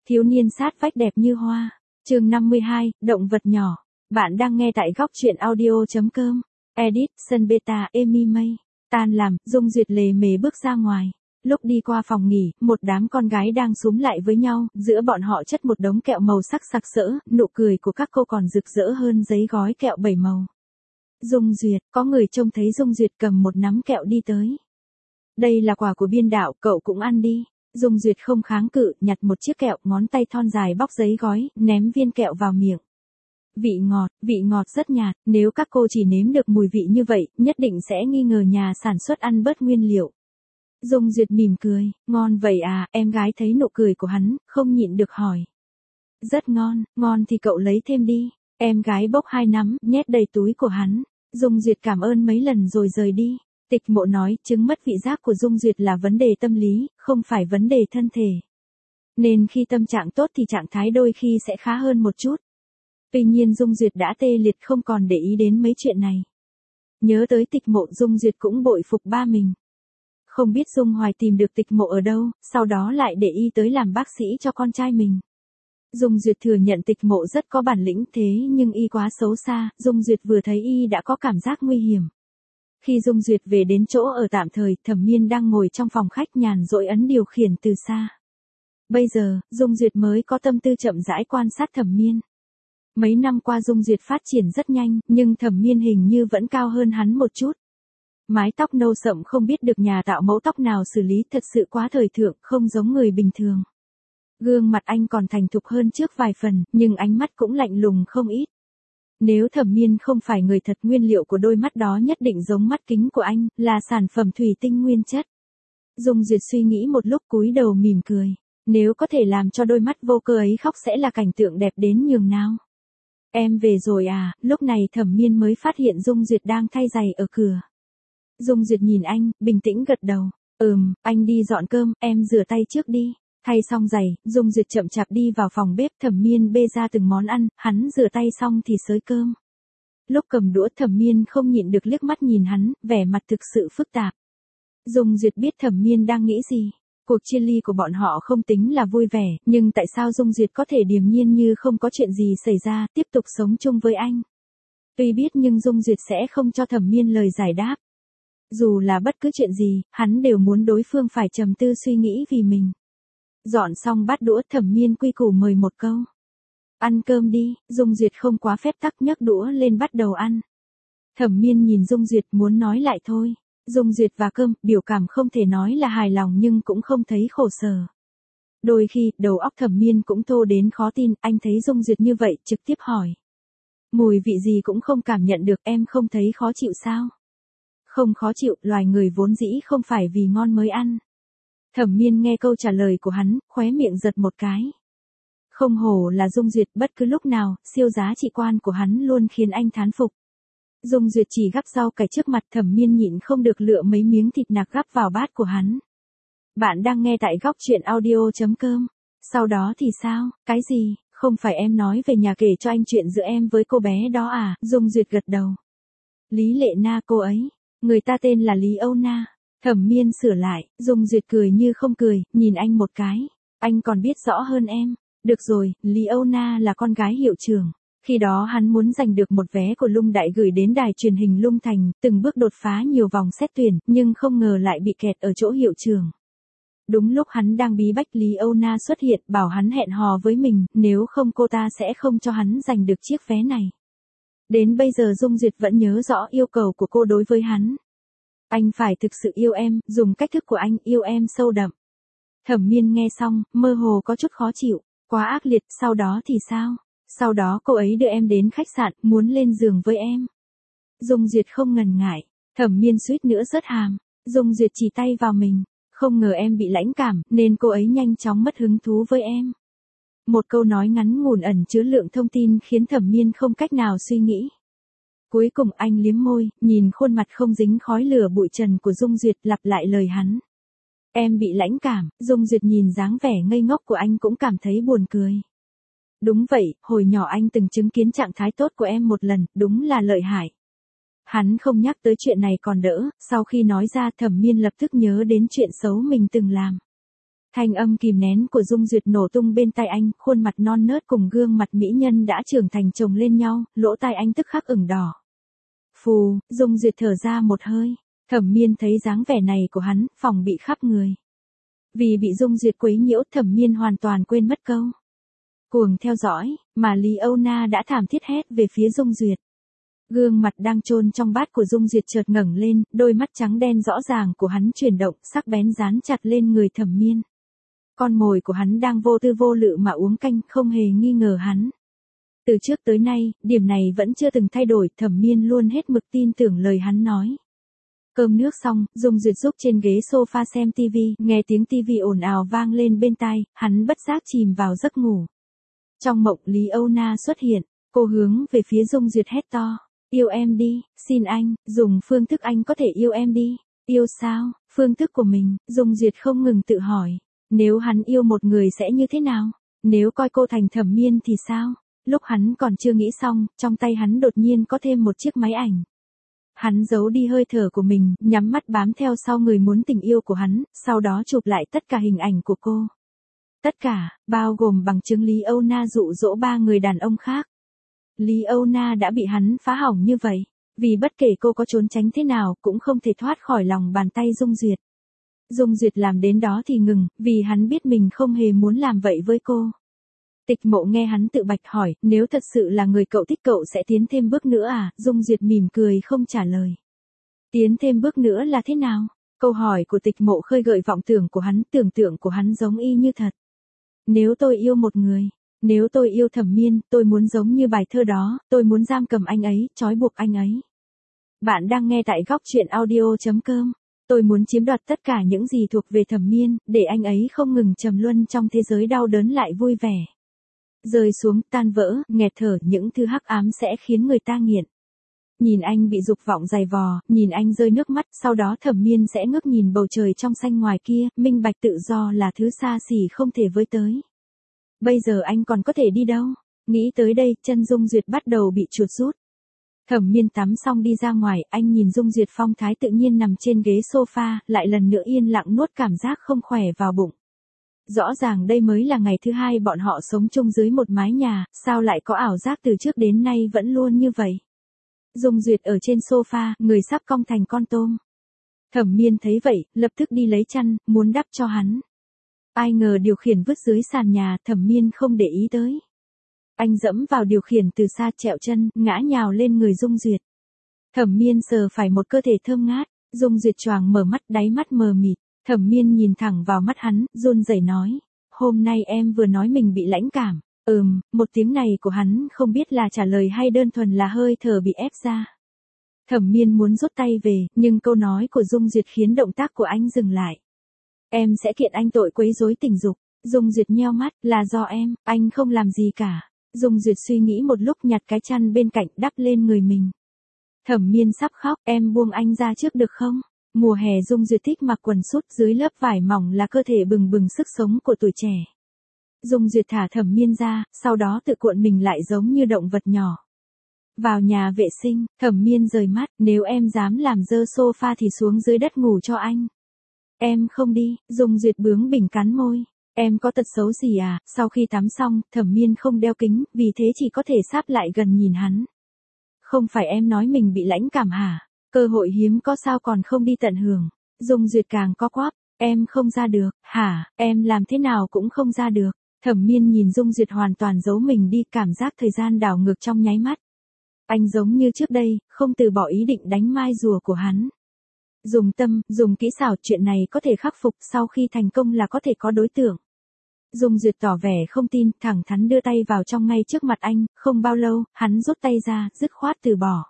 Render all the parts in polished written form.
Thiếu niên sát vách đẹp như hoa. Chương 52, động vật nhỏ. Bạn đang nghe tại góc truyện audio.com. Edit, sân beta, Emi Mây. Tan làm, Dung Duyệt lề mề bước ra ngoài. Lúc đi qua phòng nghỉ, một đám con gái đang xúm lại với nhau, giữa bọn họ chất một đống kẹo màu sắc sặc sỡ, nụ cười của các cô còn rực rỡ hơn giấy gói kẹo 7 màu. Dung Duyệt, có người trông thấy Dung Duyệt cầm một nắm kẹo đi tới. Đây là quà của biên đạo, cậu cũng ăn đi. Dung Duyệt không kháng cự, nhặt một chiếc kẹo, ngón tay thon dài bóc giấy gói, ném viên kẹo vào miệng. Vị ngọt rất nhạt, nếu các cô chỉ nếm được mùi vị như vậy, nhất định sẽ nghi ngờ nhà sản xuất ăn bớt nguyên liệu. Dung Duyệt mỉm cười, ngon vậy à, em gái thấy nụ cười của hắn, không nhịn được hỏi. Rất ngon, ngon thì cậu lấy thêm đi. Em gái bốc 2 nắm, nhét đầy túi của hắn. Dung Duyệt cảm ơn mấy lần rồi rời đi. Tịch Mộ nói, chứng mất vị giác của Dung Duyệt là vấn đề tâm lý, không phải vấn đề thân thể. Nên khi tâm trạng tốt thì trạng thái đôi khi sẽ khá hơn một chút. Tuy nhiên Dung Duyệt đã tê liệt không còn để ý đến mấy chuyện này. Nhớ tới Tịch Mộ, Dung Duyệt cũng bội phục ba mình. Không biết Dung Hoài tìm được Tịch Mộ ở đâu, sau đó lại để y tới làm bác sĩ cho con trai mình. Dung Duyệt thừa nhận Tịch Mộ rất có bản lĩnh, thế nhưng y quá xấu xa, Dung Duyệt vừa thấy y đã có cảm giác nguy hiểm. Khi Dung Duyệt về đến chỗ ở tạm thời, Thẩm Miên đang ngồi trong phòng khách nhàn rỗi ấn điều khiển từ xa. Bây giờ, Dung Duyệt mới có tâm tư chậm rãi quan sát Thẩm Miên. Mấy năm qua Dung Duyệt phát triển rất nhanh, nhưng Thẩm Miên hình như vẫn cao hơn hắn một chút. Mái tóc nâu sậm không biết được nhà tạo mẫu tóc nào xử lý, thật sự quá thời thượng, không giống người bình thường. Gương mặt anh còn thành thục hơn trước vài phần, nhưng ánh mắt cũng lạnh lùng không ít. Nếu Thẩm Miên không phải người thật, nguyên liệu của đôi mắt đó nhất định giống mắt kính của anh, là sản phẩm thủy tinh nguyên chất. Dung Duyệt suy nghĩ một lúc cúi đầu mỉm cười. Nếu có thể làm cho đôi mắt vô cơ ấy khóc sẽ là cảnh tượng đẹp đến nhường nào. Em về rồi à, lúc này Thẩm Miên mới phát hiện Dung Duyệt đang thay giày ở cửa. Dung Duyệt nhìn anh, bình tĩnh gật đầu. Anh đi dọn cơm, em rửa tay trước đi. Thay xong giày, Dung Duyệt chậm chạp đi vào phòng bếp, Thẩm Miên bê ra từng món ăn, hắn rửa tay xong thì xới cơm. Lúc cầm đũa Thẩm Miên không nhịn được liếc mắt nhìn hắn, vẻ mặt thực sự phức tạp. Dung Duyệt biết Thẩm Miên đang nghĩ gì. Cuộc chia ly của bọn họ không tính là vui vẻ, nhưng tại sao Dung Duyệt có thể điềm nhiên như không có chuyện gì xảy ra, tiếp tục sống chung với anh. Tuy biết nhưng Dung Duyệt sẽ không cho Thẩm Miên lời giải đáp. Dù là bất cứ chuyện gì, hắn đều muốn đối phương phải trầm tư suy nghĩ vì mình. Dọn xong bát đũa, Thẩm Miên quy củ mời một câu. Ăn cơm đi. Dung Duyệt không quá phép tắc nhấc đũa lên bắt đầu ăn. Thẩm Miên nhìn Dung Duyệt muốn nói lại thôi. Dung Duyệt và cơm, biểu cảm không thể nói là hài lòng nhưng cũng không thấy khổ sở. Đôi khi, đầu óc Thẩm Miên cũng thô đến khó tin, anh thấy Dung Duyệt như vậy, trực tiếp hỏi. Mùi vị gì cũng không cảm nhận được, em không thấy khó chịu sao? Không khó chịu, loài người vốn dĩ không phải vì ngon mới ăn. Thẩm Miên nghe câu trả lời của hắn, khóe miệng giật một cái. Không hổ là Dung Duyệt, bất cứ lúc nào, siêu giá trị quan của hắn luôn khiến anh thán phục. Dung Duyệt chỉ gắp rau cải trước mặt, Thẩm Miên nhịn không được lựa mấy miếng thịt nạc gắp vào bát của hắn. Bạn đang nghe tại góc truyện audio.com. Sau đó thì sao, cái gì, không phải em nói về nhà kể cho anh chuyện giữa em với cô bé đó à? Dung Duyệt gật đầu. Lý Lệ Na cô ấy, người ta tên là Lý Âu Na. Thẩm Miên sửa lại, Dung Duyệt cười như không cười, nhìn anh một cái. Anh còn biết rõ hơn em. Được rồi, Lý Âu Na là con gái hiệu trưởng. Khi đó hắn muốn giành được một vé của Lung Đại gửi đến đài truyền hình Lung Thành, từng bước đột phá nhiều vòng xét tuyển, nhưng không ngờ lại bị kẹt ở chỗ hiệu trưởng. Đúng lúc hắn đang bí bách, Lý Âu Na xuất hiện, bảo hắn hẹn hò với mình, nếu không cô ta sẽ không cho hắn giành được chiếc vé này. Đến bây giờ Dung Duyệt vẫn nhớ rõ yêu cầu của cô đối với hắn. Anh phải thực sự yêu em, dùng cách thức của anh, yêu em sâu đậm. Thẩm Miên nghe xong, mơ hồ có chút khó chịu, quá ác liệt, sau đó thì sao? Sau đó cô ấy đưa em đến khách sạn, muốn lên giường với em. Dung Duyệt không ngần ngại, Thẩm Miên suýt nữa rớt hàm. Dung Duyệt chỉ tay vào mình, không ngờ em bị lãnh cảm, nên cô ấy nhanh chóng mất hứng thú với em. Một câu nói ngắn ngủn ẩn chứa lượng thông tin khiến Thẩm Miên không cách nào suy nghĩ. Cuối cùng anh liếm môi, nhìn khuôn mặt không dính khói lửa bụi trần của Dung Duyệt, lặp lại lời hắn. Em bị lãnh cảm. Dung Duyệt nhìn dáng vẻ ngây ngốc của anh cũng cảm thấy buồn cười. Đúng vậy, hồi nhỏ anh từng chứng kiến trạng thái tốt của em một lần, đúng là lợi hại. Hắn không nhắc tới chuyện này còn đỡ, sau khi nói ra Thẩm Miên lập tức nhớ đến chuyện xấu mình từng làm. Thanh âm kìm nén của Dung Duyệt nổ tung bên tai anh, khuôn mặt non nớt cùng gương mặt mỹ nhân đã trưởng thành chồng lên nhau, lỗ tai anh tức khắc ửng đỏ. Phù, Dung Duyệt thở ra một hơi. Thẩm Miên thấy dáng vẻ này của hắn, phòng bị khắp người. Vì bị Dung Duyệt quấy nhiễu, Thẩm Miên hoàn toàn quên mất câu cuồng theo dõi, mà Lý Âu Na đã thảm thiết hét về phía Dung Duyệt. Gương mặt đang chôn trong bát của Dung Duyệt chợt ngẩng lên, đôi mắt trắng đen rõ ràng của hắn chuyển động, sắc bén dán chặt lên người Thẩm Miên. Con mồi của hắn đang vô tư vô lự mà uống canh, không hề nghi ngờ hắn. Từ trước tới nay, điểm này vẫn chưa từng thay đổi, Thẩm Miên luôn hết mực tin tưởng lời hắn nói. Cơm nước xong, Dung Duyệt giúp trên ghế sofa xem TV, nghe tiếng TV ồn ào vang lên bên tai, hắn bất giác chìm vào giấc ngủ. Trong mộng Lý Âu Na xuất hiện, cô hướng về phía Dung Duyệt hét to, yêu em đi, xin anh, dùng phương thức anh có thể yêu em đi. Yêu sao? Phương thức của mình, Dung Duyệt không ngừng tự hỏi. Nếu hắn yêu một người sẽ như thế nào? Nếu coi cô thành Thẩm Miên thì sao? Lúc hắn còn chưa nghĩ xong, trong tay hắn đột nhiên có thêm một chiếc máy ảnh. Hắn giấu đi hơi thở của mình, nhắm mắt bám theo sau người muốn tình yêu của hắn, sau đó chụp lại tất cả hình ảnh của cô. Tất cả, bao gồm bằng chứng Lý Âu Na dụ dỗ 3 người đàn ông khác. Lý Âu Na đã bị hắn phá hỏng như vậy, vì bất kể cô có trốn tránh thế nào cũng không thể thoát khỏi lòng bàn tay Dung Duyệt. Dung Duyệt làm đến đó thì ngừng, vì hắn biết mình không hề muốn làm vậy với cô. Tịch Mộ nghe hắn tự bạch hỏi, nếu thật sự là người cậu thích cậu sẽ tiến thêm bước nữa à? Dung Duyệt mỉm cười không trả lời. Tiến thêm bước nữa là thế nào? Câu hỏi của Tịch Mộ khơi gợi vọng tưởng của hắn, tưởng tượng của hắn giống y như thật. Nếu tôi yêu một người, nếu tôi yêu Thẩm Miên, tôi muốn giống như bài thơ đó, tôi muốn giam cầm anh ấy, trói buộc anh ấy. Bạn đang nghe tại góc truyện audio.com. Tôi muốn chiếm đoạt tất cả những gì thuộc về Thẩm Miên, để anh ấy không ngừng trầm luân trong thế giới đau đớn lại vui vẻ. Rơi xuống, tan vỡ, nghẹt thở, những thứ hắc ám sẽ khiến người ta nghiện. Nhìn anh bị dục vọng giày vò, nhìn anh rơi nước mắt, sau đó Thẩm Miên sẽ ngước nhìn bầu trời trong xanh ngoài kia, minh bạch tự do là thứ xa xỉ không thể với tới. Bây giờ anh còn có thể đi đâu? Nghĩ tới đây, chân Dung Duyệt bắt đầu bị chuột rút. Thẩm Miên tắm xong đi ra ngoài, anh nhìn Dung Duyệt phong thái tự nhiên nằm trên ghế sofa, lại lần nữa yên lặng nuốt cảm giác không khỏe vào bụng. Rõ ràng đây mới là ngày thứ 2 bọn họ sống chung dưới một mái nhà, sao lại có ảo giác từ trước đến nay vẫn luôn như vậy. Dung Duyệt ở trên sofa, người sắp cong thành con tôm. Thẩm Miên thấy vậy, lập tức đi lấy chăn, muốn đắp cho hắn. Ai ngờ điều khiển vứt dưới sàn nhà, Thẩm Miên không để ý tới. Anh dẫm vào điều khiển từ xa, trẹo chân, ngã nhào lên người Dung Duyệt. Thẩm Miên sờ phải một cơ thể thơm ngát, Dung Duyệt choàng mở mắt, đáy mắt mờ mịt. Thẩm Miên nhìn thẳng vào mắt hắn, run rẩy nói, hôm nay em vừa nói mình bị lãnh cảm. Một tiếng này của hắn không biết là trả lời hay đơn thuần là hơi thở bị ép ra. Thẩm Miên muốn rút tay về, nhưng câu nói của Dung Duyệt khiến động tác của anh dừng lại. Em sẽ kiện anh tội quấy rối tình dục. Dung Duyệt nheo mắt, là do em, anh không làm gì cả. Dung Duyệt suy nghĩ một lúc, nhặt cái chăn bên cạnh đắp lên người mình. Thẩm Miên sắp khóc, em buông anh ra trước được không? Mùa hè Dung Duyệt thích mặc quần sút, dưới lớp vải mỏng là cơ thể bừng bừng sức sống của tuổi trẻ. Dung Duyệt thả Thẩm Miên ra, sau đó tự cuộn mình lại giống như động vật nhỏ. Vào nhà vệ sinh, Thẩm Miên rời mắt, nếu em dám làm dơ sofa thì xuống dưới đất ngủ cho anh. Em không đi, Dung Duyệt bướng bỉnh cắn môi. Em có tật xấu gì à? Sau khi tắm xong, Thẩm Miên không đeo kính, vì thế chỉ có thể sáp lại gần nhìn hắn. Không phải em nói mình bị lãnh cảm hả? Cơ hội hiếm có sao còn không đi tận hưởng. Dung Duyệt càng co quắp, em không ra được, hả? Em làm thế nào cũng không ra được. Thẩm Miên nhìn Dung Duyệt hoàn toàn giấu mình đi, cảm giác thời gian đảo ngược trong nháy mắt. Anh giống như trước đây, không từ bỏ ý định đánh mai rùa của hắn. Dùng tâm, dùng kỹ xảo, chuyện này có thể khắc phục, sau khi thành công là có thể có đối tượng. Dung Duyệt tỏ vẻ không tin, thẳng thắn đưa tay vào trong ngay trước mặt anh, không bao lâu, hắn rút tay ra, dứt khoát từ bỏ.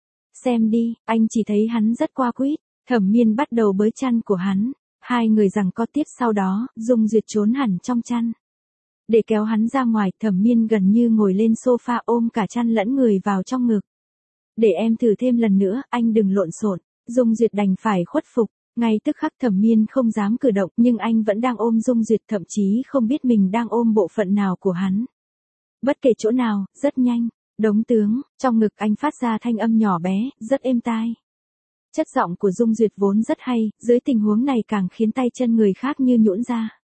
Xem đi, anh chỉ thấy hắn rất qua quýt. Thẩm Miên bắt đầu bới chăn của hắn. Hai người giằng co tiếp, sau đó, Dung Duyệt trốn hẳn trong chăn. Để kéo hắn ra ngoài, Thẩm Miên gần như ngồi lên sofa ôm cả chăn lẫn người vào trong ngực. Để em thử thêm lần nữa, anh đừng lộn xộn. Dung Duyệt đành phải khuất phục. Ngay tức khắc Thẩm Miên không dám cử động, nhưng anh vẫn đang ôm Dung Duyệt, thậm chí không biết mình đang ôm bộ phận nào của hắn. Bất kể chỗ nào, rất nhanh. Đống tướng, trong ngực anh phát ra thanh âm nhỏ bé, rất êm tai. Chất giọng của Dung Duyệt vốn rất hay, dưới tình huống này càng khiến tay chân người khác như nhũn ra.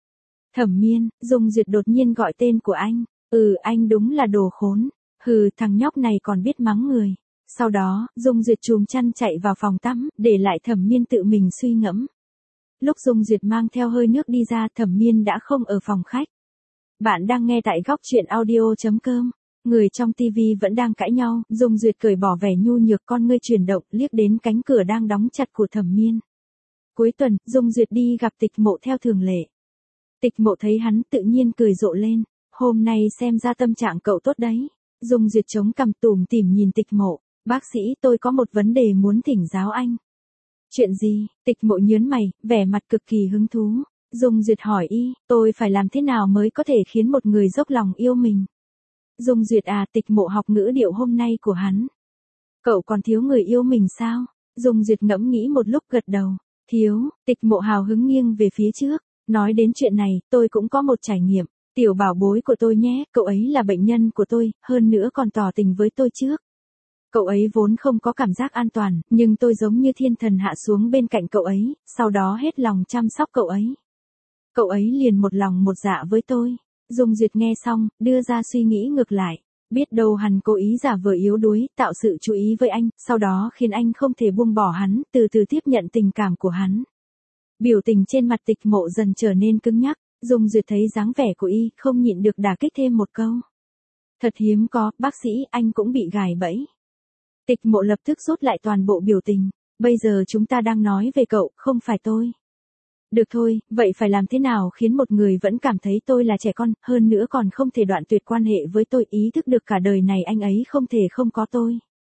Thẩm Miên, Dung Duyệt đột nhiên gọi tên của anh. Anh đúng là đồ khốn. Hừ, thằng nhóc này còn biết mắng người. Sau đó, Dung Duyệt chùm chăn chạy vào phòng tắm, để lại Thẩm Miên tự mình suy ngẫm. Lúc Dung Duyệt mang theo hơi nước đi ra, Thẩm Miên đã không ở phòng khách. Bạn đang nghe tại góc truyện audio.com. Người trong tivi vẫn đang cãi nhau, Dung Duyệt cởi bỏ vẻ nhu nhược, con ngươi chuyển động, liếc đến cánh cửa đang đóng chặt của Thẩm Miên. Cuối tuần, Dung Duyệt đi gặp Tịch Mộ theo thường lệ. Tịch Mộ thấy hắn tự nhiên cười rộ lên. Hôm nay xem ra tâm trạng cậu tốt đấy. Dung Duyệt chống cằm tủm tỉm nhìn Tịch Mộ. Bác sĩ, tôi có một vấn đề muốn thỉnh giáo anh. Chuyện gì? Tịch Mộ nhớn mày, vẻ mặt cực kỳ hứng thú. Dung Duyệt hỏi tôi phải làm thế nào mới có thể khiến một người dốc lòng yêu mình? Dung Duyệt Tịch Mộ học ngữ điệu hôm nay của hắn. Cậu còn thiếu người yêu mình sao? Dung Duyệt ngẫm nghĩ một lúc gật đầu. Thiếu. Tịch Mộ hào hứng nghiêng về phía trước. Nói đến chuyện này, tôi cũng có một trải nghiệm. Tiểu bảo bối của tôi nhé, cậu ấy là bệnh nhân của tôi, hơn nữa còn tỏ tình với tôi trước. Cậu ấy vốn không có cảm giác an toàn, nhưng tôi giống như thiên thần hạ xuống bên cạnh cậu ấy, sau đó hết lòng chăm sóc cậu ấy. Cậu ấy liền một lòng một dạ với tôi. Dung Duyệt nghe xong, đưa ra suy nghĩ ngược lại. Biết đâu hắn cố ý giả vờ yếu đuối, tạo sự chú ý với anh, sau đó khiến anh không thể buông bỏ hắn, từ từ tiếp nhận tình cảm của hắn. Biểu tình trên mặt Tịch Mộ dần trở nên cứng nhắc. Dung Duyệt thấy dáng vẻ của không nhịn được đả kích thêm một câu. Thật hiếm có, bác sĩ, anh cũng bị gài bẫy. Tịch Mộ lập tức rút lại toàn bộ biểu tình. Bây giờ chúng ta đang nói về cậu, không phải tôi. Được thôi, vậy phải làm thế nào khiến một người vẫn cảm thấy tôi là trẻ con, hơn nữa còn không thể đoạn tuyệt quan hệ với tôi, ý thức được cả đời này anh ấy không thể không có tôi.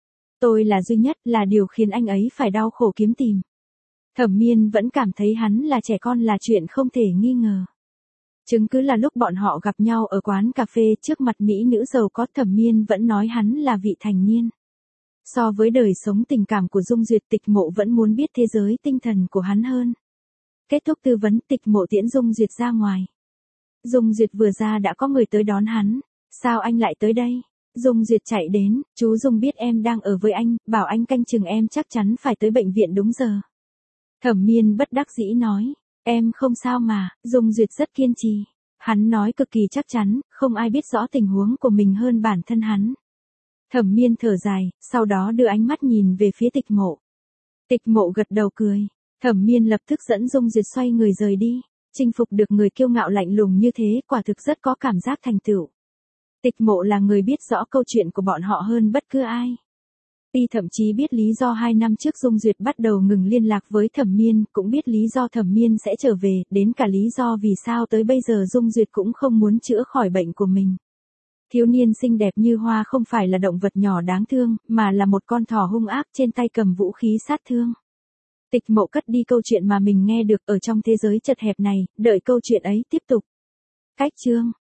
Tôi là duy nhất, là điều khiến anh ấy phải đau khổ kiếm tìm. Thẩm Miên vẫn cảm thấy hắn là trẻ con là chuyện không thể nghi ngờ. Chứng cứ là lúc bọn họ gặp nhau ở quán cà phê trước mặt mỹ nữ giàu có, Thẩm Miên vẫn nói hắn là vị thành niên. So với đời sống tình cảm của Dung Duyệt, Tịch Mộ vẫn muốn biết thế giới tinh thần của hắn hơn. Kết thúc tư vấn, Tịch Mộ tiễn Dung Duyệt ra ngoài. Dung Duyệt vừa ra đã có người tới đón hắn. Sao anh lại tới đây? Dung Duyệt chạy đến, chú Dung biết em đang ở với anh, bảo anh canh chừng em, chắc chắn phải tới bệnh viện đúng giờ. Thẩm Miên bất đắc dĩ nói. Em không sao mà, Dung Duyệt rất kiên trì. Hắn nói cực kỳ chắc chắn, không ai biết rõ tình huống của mình hơn bản thân hắn. Thẩm Miên thở dài, sau đó đưa ánh mắt nhìn về phía Tịch Mộ. Tịch Mộ gật đầu cười. Thẩm Miên lập tức dẫn Dung Duyệt xoay người rời đi. Chinh phục được người kiêu ngạo lạnh lùng như thế, quả thực rất có cảm giác thành tựu. Tịch Mộ là người biết rõ câu chuyện của bọn họ hơn bất cứ ai. Thậm chí biết lý do 2 năm trước Dung Duyệt bắt đầu ngừng liên lạc với Thẩm Miên, cũng biết lý do Thẩm Miên sẽ trở về, đến cả lý do vì sao tới bây giờ Dung Duyệt cũng không muốn chữa khỏi bệnh của mình. Thiếu niên xinh đẹp như hoa không phải là động vật nhỏ đáng thương, mà là một con thỏ hung ác trên tay cầm vũ khí sát thương. Tịch Mộ cất đi câu chuyện mà mình nghe được ở trong thế giới chật hẹp này, đợi câu chuyện ấy tiếp tục. Cách chương